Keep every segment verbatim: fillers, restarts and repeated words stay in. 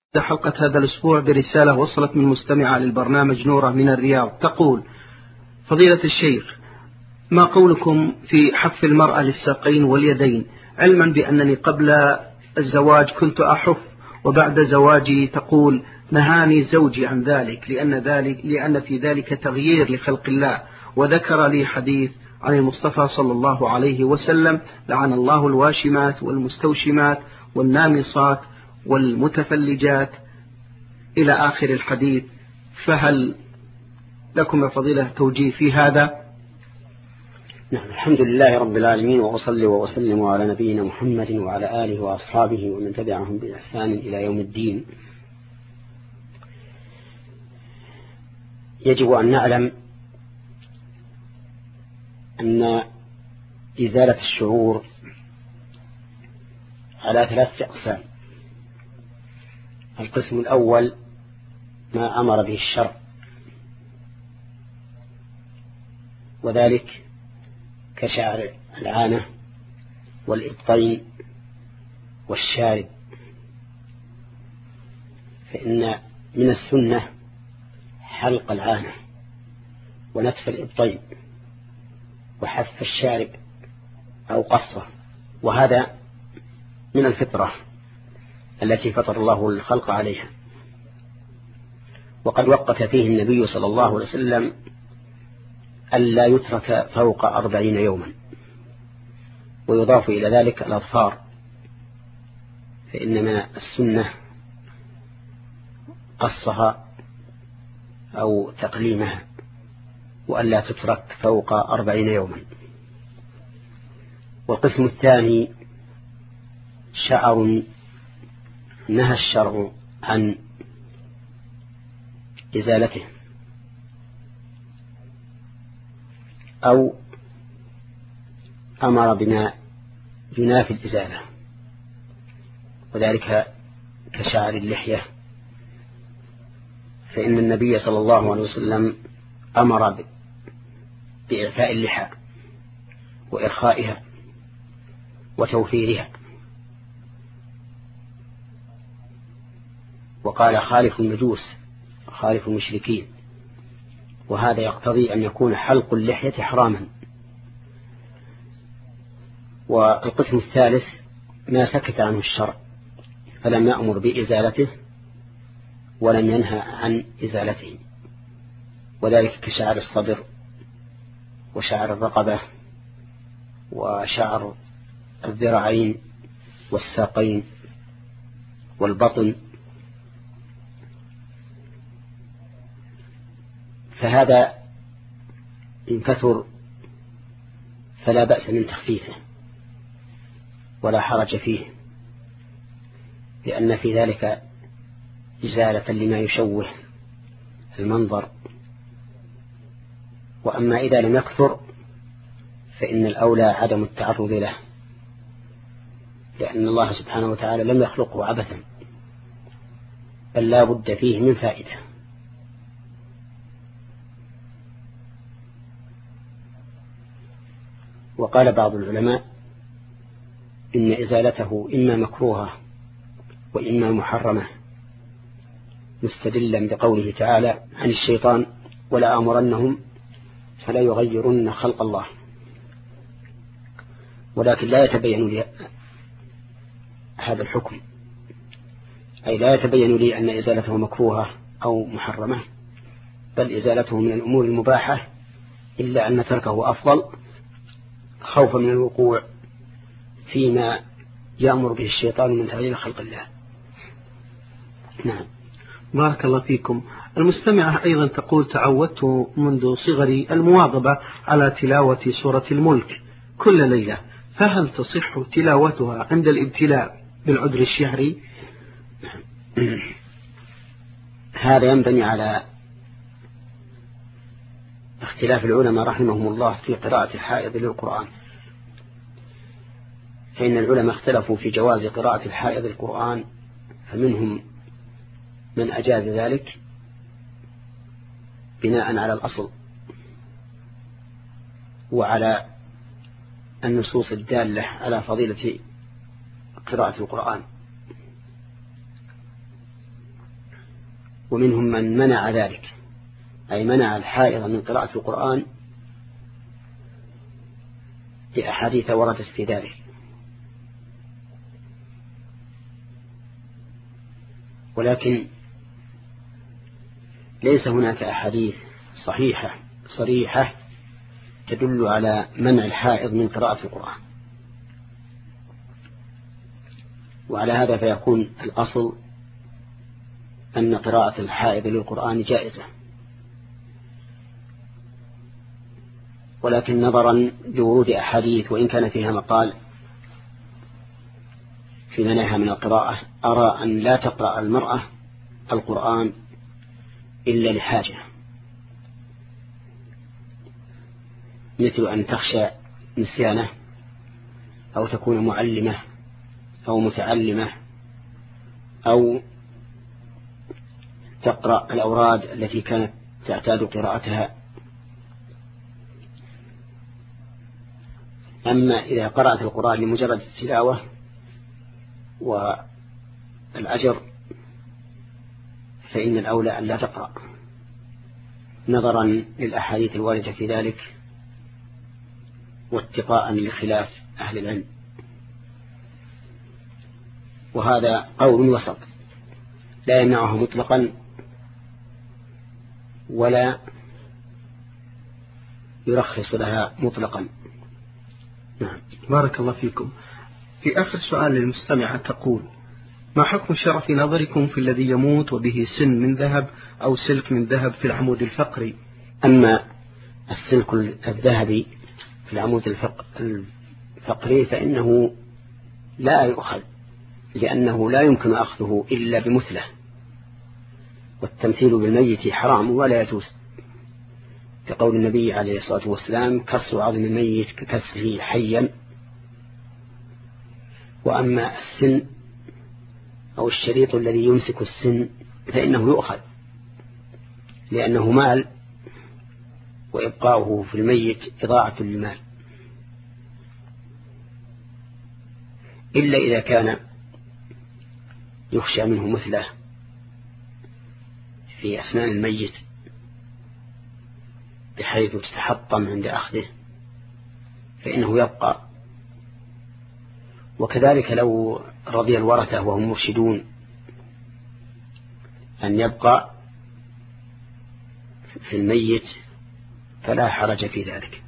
حلقة هذا الأسبوع برسالة وصلت من مستمعة للبرنامج نورة من الرياض تقول: فضيلة الشيخ، ما قولكم في حف المرأة للساقين واليدين، علما بأنني قبل الزواج كنت أحف، وبعد زواجي تقول نهاني زوجي عن ذلك لأن, ذلك لأن في ذلك تغيير لخلق الله، وذكر لي حديث عن المصطفى صلى الله عليه وسلم: لعن الله الواشمات والمستوشمات والنامصات والمتفلجات إلى آخر الحديث. فهل لكم يا فضيلة توجيه في هذا؟ نعم، الحمد لله رب العالمين، وأصلي وأسلم على نبينا محمد وعلى آله وأصحابه ومن تبعهم بإحسان إلى يوم الدين. يجب أن نعلم أن إزالة الشعور على ثلاثة أقسام. القسم الأول ما أمر به الشرع، وذلك كشعر العانة والإبطين والشارب، فإن من السنة حلق العانة ونتف الإبطين وحف الشارب أو قصة، وهذا من الفطرة التي فطر الله الخلق عليها. وقد وقت فيه النبي صلى الله عليه وسلم ألا يترك فوق أربعين يوما، ويضاف إلى ذلك الأظفار، فإن من السنة قصها أو تقليمها، وألا تترك فوق أربعين يوما. والقسم الثاني شعر نهى الشرع عن إزالته أو أمر بما ينافي الإزالة، وذلك كشعر اللحية، فإن النبي صلى الله عليه وسلم أمر بإعفاء اللحى وإرخائها وتوفيرها، وقال خالف المجوس خالف المشركين، وهذا يقتضي أن يكون حلق اللحية حراما. والقسم الثالث ما سكت عنه الشرع فلم يأمر بإزالته ولم ينهى عن إزالته، وذلك كشعر الصدر وشعر الرقبة وشعر الذراعين والساقين والبطن. فهذا إن كثر فلا بأس من تخفيفه ولا حرج فيه، لأن في ذلك إزالة لما يشوه المنظر. وأما إذا لم يكثر فإن الأولى عدم التعرض له، لأن الله سبحانه وتعالى لم يخلقه عبثا، بل لا بد فيه من فائدة. وقال بعض العلماء إن إزالته إما مكروهة وإما محرمة، مستدلا بقوله تعالى عن الشيطان: ولا أمرنهم فلا يغيرن خلق الله. ولكن لا يتبين لي هذا الحكم، أي لا يتبين لي أن إزالته مكروهة أو محرمة، بل إزالته من الأمور المباحة، إلا أن تركه أفضل خوفا من الوقوع فيما يأمر به الشيطان من تغيير خلق الله. نعم. بارك الله فيكم. المستمعة أيضا تقول: تعودت منذ صغري المواظبة على تلاوة سورة الملك كل ليلة، فهل تصح تلاوتها عند الابتلاء بالعذر الشهري؟ هذا ينبني على اختلاف العلماء رحمهم الله في قراءة الحائض للقرآن، فإن العلماء اختلفوا في جواز قراءة الحائض القرآن، فمنهم من أجاز ذلك بناء على الأصل وعلى النصوص الدالة على فضيلة قراءة القرآن، ومنهم من منع ذلك، أي منع الحائض من قراءة القرآن بأحاديث وردت في ذلك. ولكن ليس هناك أحاديث صحيحة صريحة تدل على منع الحائض من قراءة القرآن، وعلى هذا فيكون الأصل أن قراءة الحائض للقرآن جائزة، ولكن نظرا لورود أحاديث وإن كان فيها مقال في منعها من القراءة، أرى أن لا تقرأ المرأة القرآن إلا لحاجة، مثل أن تخشى نسيانه، أو تكون معلمة أو متعلمة، أو تقرأ الأوراد التي كانت تعتاد قراءتها. أما إذا قرأت القرآن لمجرد التلاوة والأجر فإن الأولى أن لا تقرأ، نظرا للأحاديث الواردة في ذلك واتقاء لخلاف أهل العلم. وهذا قول وسط لا يمنعه مطلقا ولا يرخص لها مطلقا. نعم. بارك الله فيكم. في آخر سؤال للمستمعة تقول: ما حكم الشرع في نظركم في الذي يموت وبه سن من ذهب أو سلك من ذهب في العمود الفقري؟ أما السلك الذهبي في العمود الفقري فإنه لا يؤخذ، لأنه لا يمكن أخذه إلا بمثله، والتمثيل بالميت حرام ولا يجوز، كقول النبي عليه الصلاة والسلام: كسر عظم الميت ككسره حيا. وأما السن أو الشريط الذي يمسك السن فإنه يؤخذ، لأنه مال، وإبقاؤه في الميت إضاعة للمال، إلا إذا كان يخشى منه مثله في أسنان الميت بحيث تتحطم عند أخذه فإنه يبقى. وكذلك لو رضي الورثة وهم مرشدون أن يبقى في الميت فلا حرج في ذلك.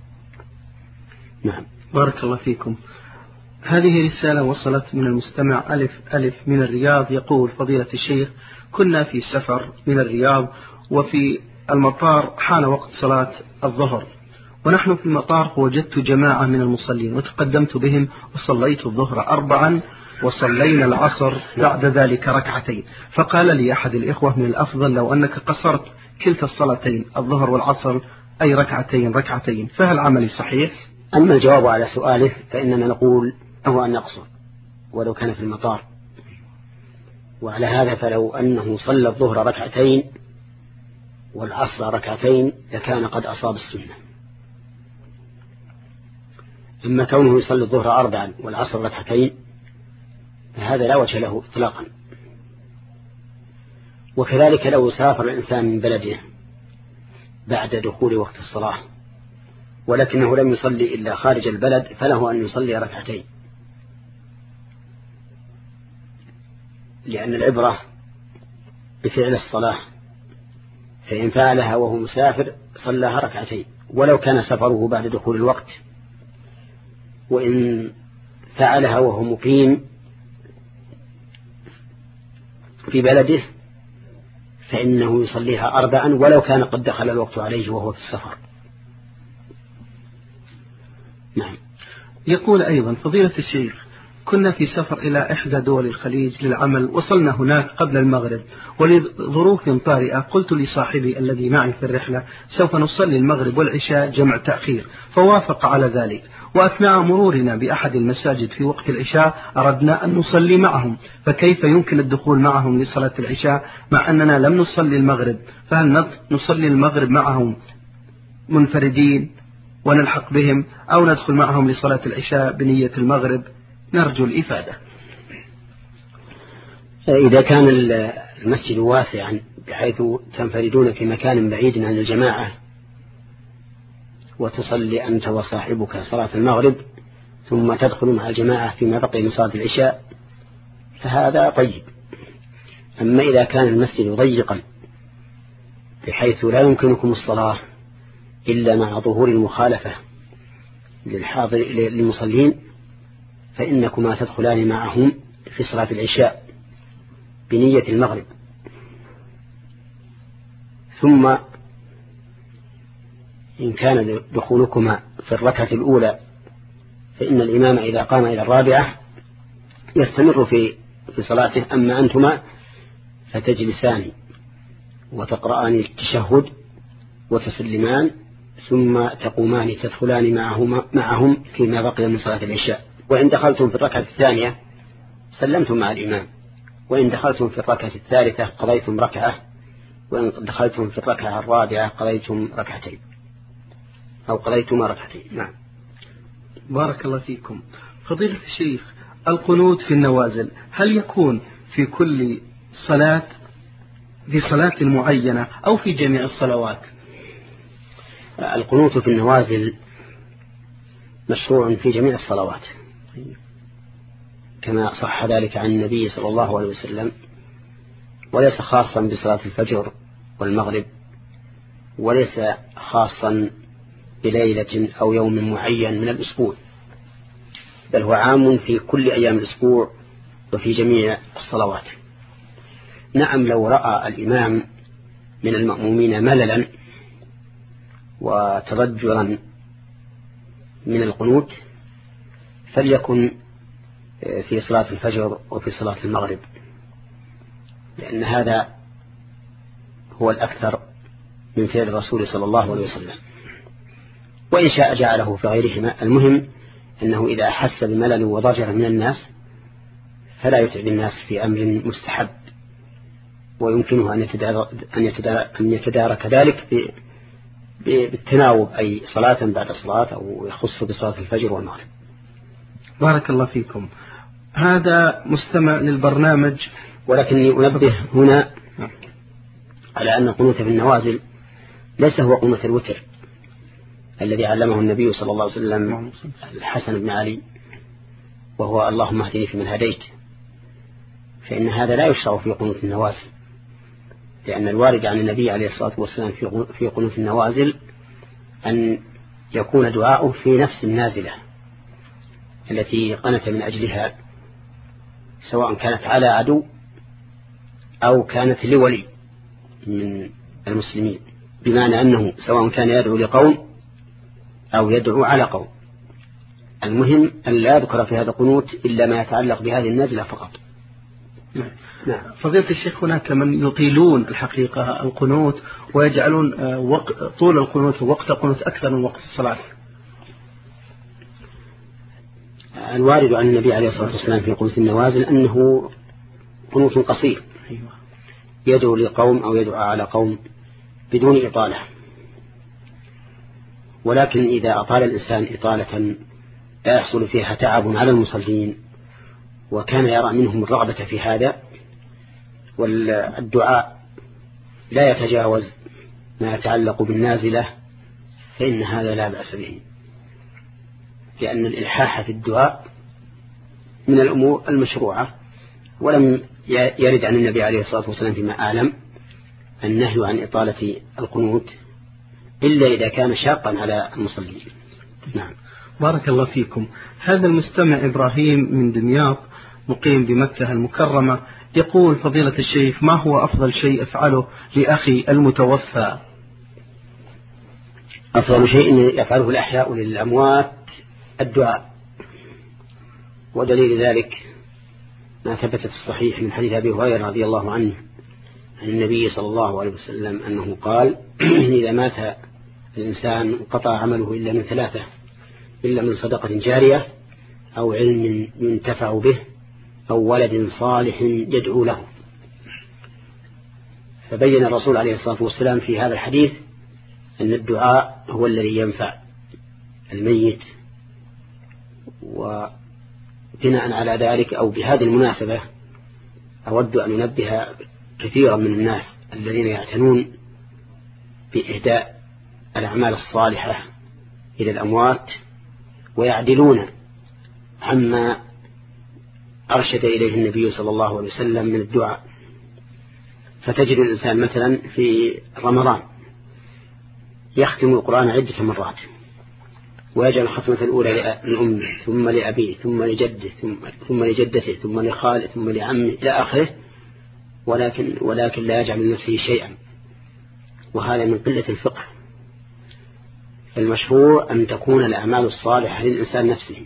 نعم. بارك الله فيكم. هذه رسالة وصلت من المستمع ألف ألف من الرياض، يقول: فضيلة الشيخ، كنا في سفر من الرياض وفي المطار حان وقت صلاة الظهر، ونحن في المطار وجدت جماعة من المصلين وتقدمت بهم وصليت الظهر أربعا وصلينا العصر بعد ذلك ركعتين، فقال لي أحد الإخوة: من الأفضل لو أنك قصرت كلتا الصلاتين الظهر والعصر أي ركعتين ركعتين، فهل عملي صحيح؟ أما الجواب على سؤاله فإننا نقول هو أن يقصر ولو كان في المطار، وعلى هذا فلو أنه صلى الظهر ركعتين والعصر ركعتين لكان قد أصاب السنة. أما كونه يصلي الظهر أربعا والعصر ركعتين فهذا لا وجه له إطلاقا. وكذلك لو سافر الإنسان من بلده بعد دخول وقت الصلاة ولكنه لم يصلي إلا خارج البلد فله أن يصلي ركعتين، لأن العبرة بفعل الصلاة، فإن فعلها وهو مسافر صلىها ركعتين ولو كان سفره بعد دخول الوقت، وإن فعلها وهو مقيم في بلده فإنه يصليها أربعا ولو كان قد دخل الوقت عليه وهو في السفر. نعم. يقول أيضا: فضيلة الشيخ، كنا في سفر إلى إحدى دول الخليج للعمل، وصلنا هناك قبل المغرب، ولظروف طارئة قلت لصاحبي الذي معي في الرحلة: سوف نصلي المغرب والعشاء جمع تأخير، فوافق على ذلك. وأثناء مرورنا بأحد المساجد في وقت العشاء أردنا أن نصلي معهم، فكيف يمكن الدخول معهم لصلاة العشاء مع أننا لم نصلي المغرب؟ فهل نصلي المغرب معهم منفردين ونلحق بهم، أو ندخل معهم لصلاة العشاء بنية المغرب؟ نرجو الإفادة. إذا كان المسجد واسعا بحيث تنفردون في مكان بعيد عن الجماعة وتصلي أنت وصاحبك صلاة المغرب ثم تدخل مع الجماعة فيما بقي من صلاة العشاء فهذا طيب. أما إذا كان المسجد ضيقا بحيث لا يمكنكم الصلاة إلا مع ظهور المخالفة للحاضر للمصلين فإنكما تدخلان معهم في صلاة العشاء بنية المغرب. ثم إن كان دخولكما في الركعة الأولى فإن الإمام إذا قام إلى الرابعة يستمر في في صلاته، أما أنتما فتجلسان وتقرآن التشهد وتسلمان ثم تقومان تدخلان معهما معهم فيما بقي من صلاة العشاء. وإن دخلتم في الركعة الثانية سلمتم مع الإمام، وإن دخلتم في الركعة الثالثة قضيتم ركعة، وإن دخلتم في الركعة الرابعة قضيتم ركعتين أو قضيتما ركعتين. نعم. بارك الله فيكم. فضيلة الشيخ، القنوت في النوازل هل يكون في كل صلاة في صلاة معينة أو في جميع الصلوات؟ القنوت في النوازل مشروع في جميع الصلوات كما صح ذلك عن النبي صلى الله عليه وسلم، وليس خاصا بصلاة الفجر والمغرب، وليس خاصا بليلة أو يوم معين من الأسبوع، بل هو عام في كل أيام الأسبوع وفي جميع الصلوات. نعم، لو رأى الإمام من المأمومين مللا وتضجرا من القنوت فليكن في صلاة الفجر وفي صلاة المغرب، لأن هذا هو الأكثر من فعل الرسول صلى الله عليه وسلم، وإن شاء جعله في غيرهما. المهم أنه إذا أحس بملل وضجر من الناس فلا يتعب الناس في أمر مستحب، ويمكنه أن يتدارك, أن يتدارك, أن يتدارك ذلك بالتناوب، أي صلاة بعد صلاة، أو يخص بصلاة الفجر والمغرب. بارك الله فيكم. هذا مستمع للبرنامج، ولكني أنبه هنا على أن القنوت في النوازل ليس هو قنوت الوتر الذي علمه النبي صلى الله عليه وسلم الحسن بن علي، وهو اللهم اهدني فيمن هديت، فإن هذا لا يشرع في قنوت النوازل، لأن الوارد عن النبي عليه الصلاة والسلام في قنوت النوازل أن يكون دعاؤه في نفس النازلة التي قنت من أجلها، سواء كانت على عدو أو كانت لولي من المسلمين، بمعنى أنه سواء كان يدعو لقوم أو يدعو على قوم، المهم أن لا يذكر في هذا القنوت إلا ما يتعلق بهذه النازلة فقط. نعم. فضيلة الشيخ، هناك من يطيلون الحقيقة القنوت ويجعلون وقت طول القنوت ووقت القنوت أكثر من وقت الصلاة. الوارد عن النبي عليه الصلاة والسلام في قنوت النوازل أنه قنوت قصير يدعو لقوم أو يدعو على قوم بدون إطالة، ولكن إذا أطال الإنسان إطالة لا يحصل فيها تعب على المصلين وكان يرى منهم الرغبة في هذا، والدعاء لا يتجاوز ما يتعلق بالنازلة، فإن هذا لا بأس به، لأن الإلحاح في الدعاء من الأمور المشروعة، ولم يرد عن النبي عليه الصلاة والسلام فيما أعلم النهي عن إطالة القنوت إلا إذا كان شاقا على المصلين. نعم. بارك الله فيكم. هذا المستمع إبراهيم من دمياط مقيم بمكة المكرمة يقول: فضيلة الشيخ، ما هو أفضل شيء أفعله لأخي المتوفى؟ أفضل شيء يفعله الأحياء للأموات الدعاء، ودليل ذلك ما ثبت في الصحيح من حديث أبي هريرة رضي الله عنه عن النبي صلى الله عليه وسلم أنه قال: إذا مات الإنسان انقطع عمله إلا من ثلاثة، إلا من صدقة جارية أو علم ينتفع به أو ولد صالح يدعو له. فبين الرسول عليه الصلاة والسلام في هذا الحديث أن الدعاء هو الذي ينفع الميت، وبناء على ذلك أو بهذه المناسبة أود أن ننبه كثيرا من الناس الذين يعتنون بإهداء الأعمال الصالحة إلى الأموات ويعدلون عما أرشد إليه النبي صلى الله عليه وسلم من الدعاء. فتجد الإنسان مثلا في رمضان يختم القرآن عدة مرات ويجعل الختمة الأولى لأمه ثم لأبيه ثم لجده ثم, ثم لجدته ثم لخاله ثم لعمه إلى آخره، ولكن, ولكن لا يجعل لنفسه شيئا، وهذا من قلة الفقه. المشروع أن تكون الأعمال الصالحة للإنسان نفسه،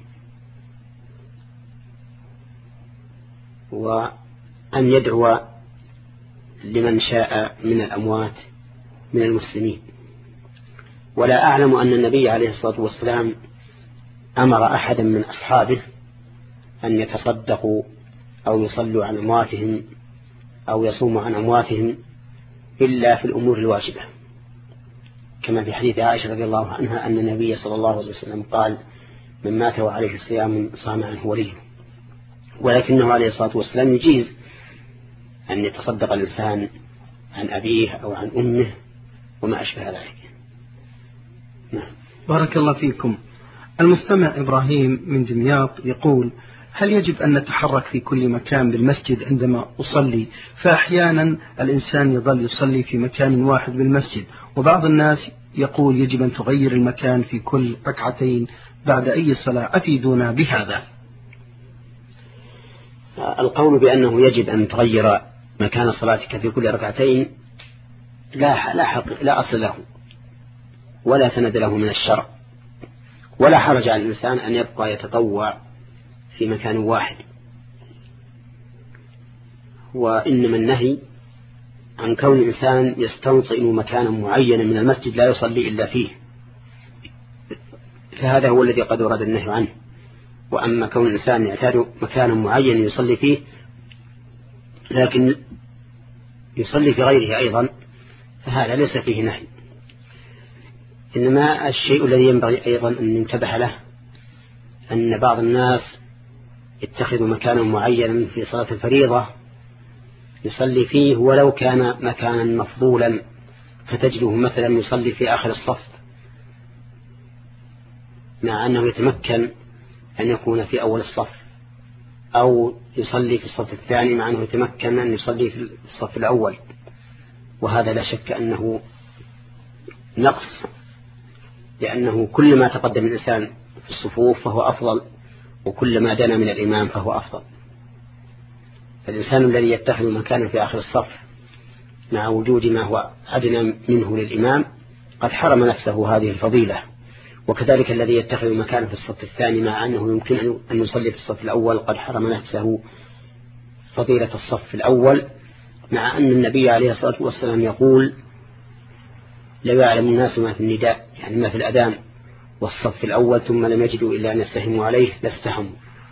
وأن يدعو لمن شاء من الأموات من المسلمين. ولا أعلم أن النبي عليه الصلاة والسلام أمر أحدا من أصحابه أن يتصدقوا أو يصلوا عن أمواتهم أو يصوموا عن أمواتهم إلا في الأمور الواجبة، كما في حديث عائشة رضي الله عنها أن النبي صلى الله عليه وسلم قال: من مات وعليه صيام صام عنه وليه. ولكنه عليه الصلاة والسلام يجيز أن يتصدق الإنسان عن أبيه أو عن أمه وما أشبه ذلك. نعم. بارك الله فيكم. المستمع إبراهيم من دمياط يقول: هل يجب أن نتحرك في كل مكان بالمسجد عندما أصلي؟ فأحيانا الإنسان يظل يصلي في مكان واحد بالمسجد، وبعض الناس يقول يجب أن تغير المكان في كل ركعتين بعد أي صلاة، أفيدونا بهذا. القول بأنه يجب أن تغير مكان صلاتك في كل ركعتين لا لا حق لا أصل له ولا سند له من الشرع، ولا حرج على الإنسان أن يبقى يتطوع في مكان واحد. وإنما النهي عن كون الإنسان يستوطن مكانا معينا من المسجد لا يصلي إلا فيه، فهذا هو الذي قد ورد النهي عنه. وأما كون الإنسان يعتاد مكانا معين يصلي فيه لكن يصلي في غيره أيضا فهذا ليس فيه نهي. إنما الشيء الذي ينبغي أيضا أن ننتبه له أن بعض الناس يتخذ مكانا معينا في صلاة الفريضة يصلي فيه ولو كان مكانا مفضولا، فتجده مثلا يصلي في آخر الصف مع أنه يتمكن أن يكون في أول الصف، أو يصلي في الصف الثاني مع أنه يتمكن أن يصلي في الصف الأول، وهذا لا شك أنه نقص، لأنه كل ما تقدم الإنسان في الصفوف فهو أفضل، وكل ما دنا من الإمام فهو أفضل. فالإنسان الذي يتخذ مكانا في آخر الصف مع وجود ما هو أدنى منه للإمام قد حرم نفسه هذه الفضيلة، وكذلك الذي يتخذ مكانا في الصف الثاني مع أنه يمكن أن يصلي في الصف الأول قد حرم نفسه فضيلة الصف الأول، مع أن النبي عليه الصلاة والسلام يقول: لو يعلم الناس ما في النداء، يعني ما في الأذان والصف الأول، ثم لم يجدوا إلا أن يستهموا عليه لاستهموا،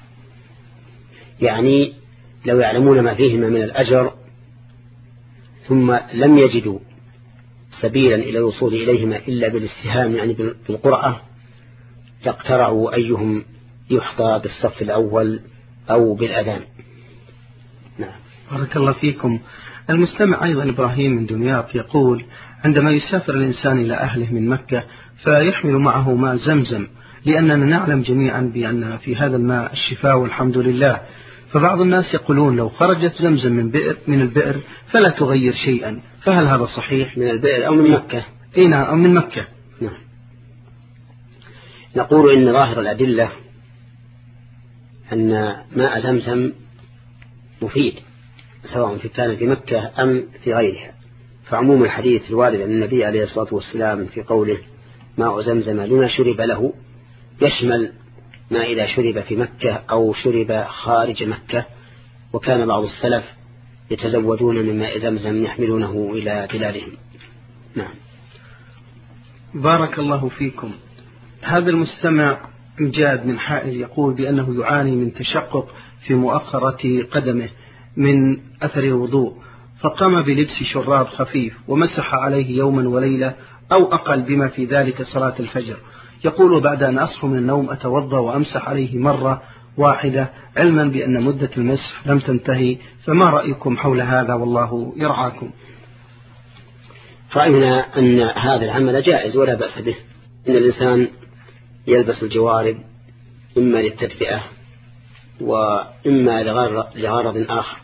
يعني لو يعلمون ما فيهما من الأجر ثم لم يجدوا سبيلا إلى الوصول إليهما إلا بالاستهام يعني بالقرعة يقترعوا أيهم يحظى بالصف الأول أو بالأذان. نعم. بارك الله فيكم. المستمع أيضا إبراهيم من دمياط يقول: عندما يسافر الإنسان إلى أهله من مكة فيحمل معه ماء زمزم، لأننا نعلم جميعا بأن في هذا الماء الشفاء والحمد لله، فبعض الناس يقولون لو خرجت زمزم من بئر من البئر فلا تغير شيئا، فهل هذا صحيح؟ من البئر أو من مكة؟ إيه نعم، أو من مكة. نعم. نقول إن ظاهر الأدلة أن ماء زمزم مفيد سواء كان في مكة أم في غيرها، فعموم الحديث الوارد عن النبي عليه الصلاة والسلام في قوله ماء زمزم لما شرب له يشمل ما إذا شرب في مكة أو شرب خارج مكة، وكان بعض السلف يتزودون من ماء زمزم يحملونه إلى بلادهم. نعم. بارك الله فيكم. هذا المستمع إمجاد من حائل يقول بأنه يعاني من تشقق في مؤخرة قدمه من أثر الوضوء، فقام بلبس شراب خفيف ومسح عليه يوما وليلة أو أقل بما في ذلك صلاة الفجر. يقول: بعد أن أصحو من النوم أتوضأ وأمسح عليه مرة واحدة، علما بأن مدة المسح لم تنتهي، فما رأيكم حول هذا والله يرعاكم؟ رأينا أن هذا العمل جائز ولا بأس به، إن الإنسان يلبس الجوارب إما للتدفئة وإما لغرض آخر،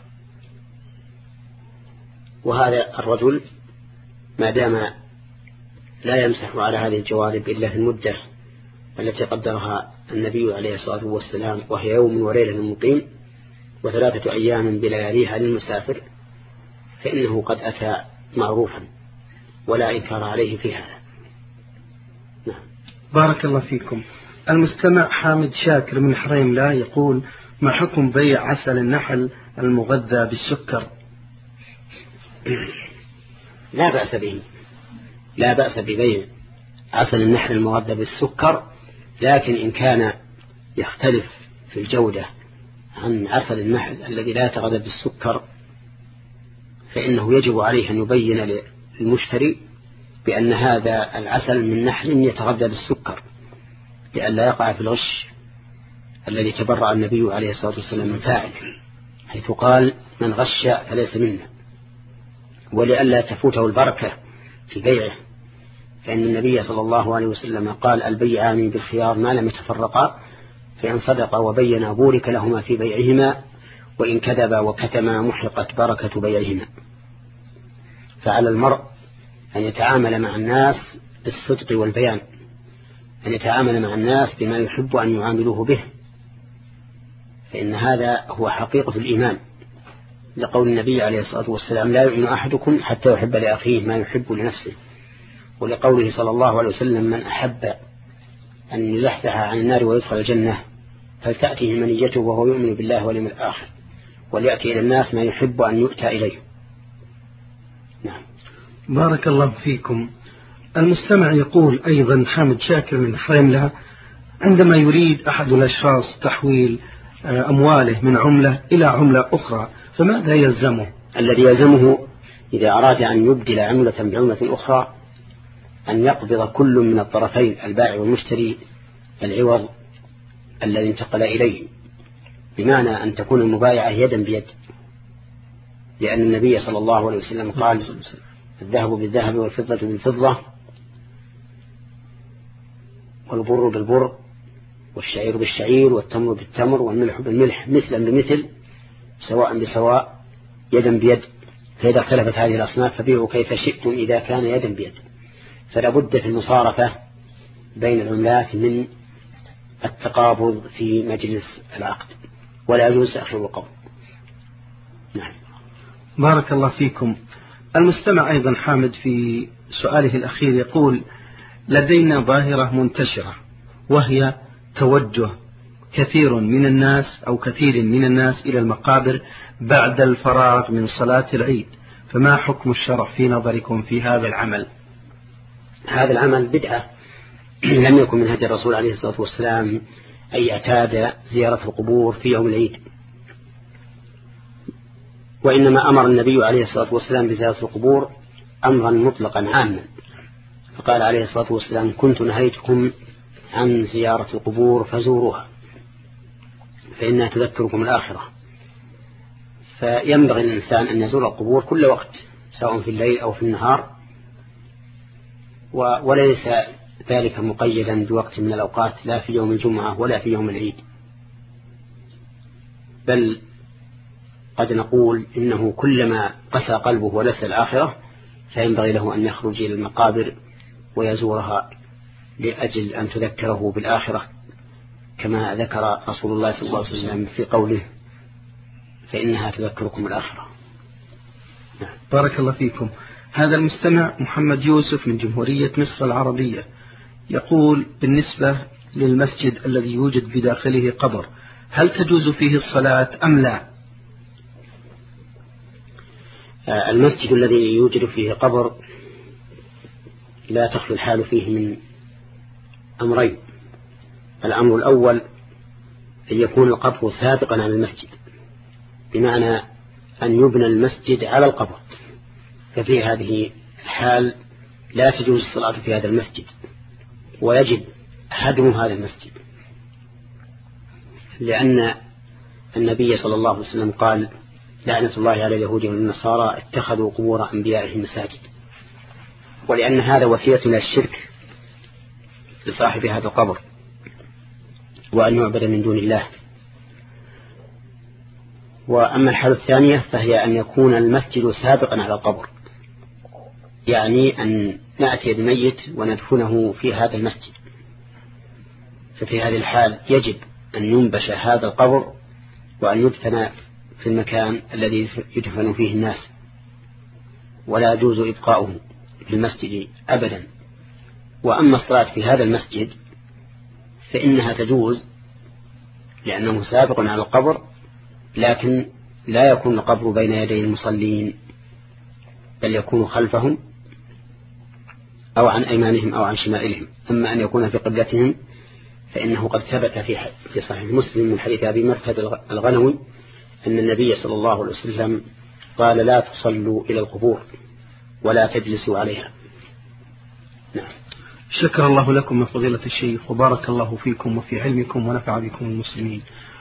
وهذا الرجل ما دام لا يمسح على هذه الجوارب إلا في المدة التي قدرها النبي عليه الصلاة والسلام، وهي يوم وليلة للمقيم وثلاثة أيام بلياليها للمسافر، فإنه قد أتى معروفا ولا إنكار عليه في هذا. نعم. بارك الله فيكم. المستمع حامد شاكر من حريم لا يقول: ما حكم بيع عسل النحل المغذى بالسكر؟ لا بأس به، لا بأس ببيع عسل النحل المغذى بالسكر، لكن إن كان يختلف في الجودة عن عسل النحل الذي لا يتغذى بالسكر فإنه يجب عليه أن يبين للمشتري بأن هذا العسل من نحل يتغذى بالسكر، لئلا يقع في الغش الذي تبرأ النبي عليه الصلاة والسلام من فاعله، حيث قال: من غش فليس منا، ولئلا تفوته البركة في بيعه، فإن النبي صلى الله عليه وسلم قال: البيعان بالخيار ما لم يتفرقا، فإن صدقا وبينا بورك لهما في بيعهما، وإن كذبا وكتما محقت بركة بيعهما. فعلى المرء أن يتعامل مع الناس بالصدق والبيان، أن يتعامل مع الناس بما يحب أن يعاملوه به، فإن هذا هو حقيقة الإيمان، لقول النبي عليه الصلاة والسلام: لا يؤمن أحدكم حتى يحب لأخيه ما يحب لنفسه، ولقوله صلى الله عليه وسلم: من أحب أن يزحزح عن النار ويدخل الجنة فلتأتيه منيته وهو يؤمن بالله واليوم الآخر، وليأتي إلى الناس ما يحب أن يؤتى إليه. نعم. بارك الله فيكم. المستمع يقول أيضا حامد شاكر من حريملة: عندما يريد أحد الأشخاص تحويل أمواله من عملة إلى عملة أخرى فماذا يلزمه؟ الذي يلزمه إذا أراد أن يبدل عملة بعملة أخرى أن يقبض كل من الطرفين البائع والمشتري العوض الذي انتقل إليه، بمعنى أن تكون المبايعة يدا بيد، لأن النبي صلى الله عليه وسلم قال: الذهب بالذهب والفضة بالفضة والبر بالبر والشعير بالشعير والتمر بالتمر والملح بالملح مثلا بمثل سواء بسواء يدا بيد، فإذا اختلفت هذه الأصناف فبيعوا كيف شئتم إذا كان يدا بيد. فلا بد في المصارفة بين العملات من التقابض في مجلس العقد، ولا يجوز أخذ القول. نعم. بارك الله فيكم. المستمع أيضا حامد في سؤاله الأخير يقول: لدينا ظاهرة منتشرة وهي توجه كثير من الناس أو كثير من الناس إلى المقابر بعد الفراغ من صلاة العيد، فما حكم الشرع في نظركم في هذا العمل؟ هذا العمل بدعة، لم يكن من هدي الرسول عليه الصلاة والسلام أن يعتاد زيارة القبور في يوم العيد، وإنما أمر النبي عليه الصلاة والسلام بزيارة القبور أمرا مطلقا عاما، فقال عليه الصلاة والسلام: كنت نهيتكم عن زيارة القبور فزوروها فإنها تذكركم الآخرة. فينبغي الإنسان أن يزور القبور كل وقت سواء في الليل أو في النهار، وليس ذلك مقيدا بوقت من الأوقات، لا في يوم الجمعة ولا في يوم العيد، بل قد نقول إنه كلما قسى قلبه ونسى الآخرة فينبغي له أن يخرج إلى المقابر ويزورها لأجل أن تذكره بالآخرة، كما ذكر رسول الله صلى الله عليه وسلم في قوله: فإنها تذكركم الآخرة. بارك الله فيكم. هذا المستمع محمد يوسف من جمهورية مصر العربية يقول: بالنسبة للمسجد الذي يوجد بداخله قبر هل تجوز فيه الصلاة أم لا؟ المسجد الذي يوجد فيه قبر لا تخلو الحال فيه من أمرين. الأمر الأول أن يكون القبر سابقا على المسجد، بمعنى أن يبنى المسجد على القبر، ففي هذه الحال لا تجوز الصلاة في هذا المسجد ويجب هدم هذا المسجد. لأن النبي صلى الله عليه وسلم قال لعنة الله على اليهود والنصارى اتخذوا قبور أنبيائهم مساجد، ولأن هذا وسيلة إلى الشرك لصاحب هذا القبر وأن يعبد من دون الله. وأما الحالة الثانية فهي أن يكون المسجد سابقا على القبر، يعني أن نأتي بميت وندفنه في هذا المسجد، ففي هذه الحال يجب أن ينبش هذا القبر وأن يدفن في المكان الذي يدفن فيه الناس، ولا يجوز إبقاؤه في المسجد أبدا. وأما الصلاة في هذا المسجد فإنها تجوز لأنه سابق على القبر، لكن لا يكون القبر بين يدي المصلين، بل يكون خلفهم أو عن أيمانهم أو عن شمائلهم. أما أن يكون في قبلتهم فإنه قد ثبت في في صحيح مسلم من حديث أبي مرثد الغنوي أن النبي صلى الله عليه وسلم قال لا تصلوا إلى القبور ولا تجلسوا عليها. نعم. شكر الله لكم من فضيلة الشيخ، وبارك الله فيكم وفي علمكم ونفع بكم المسلمين.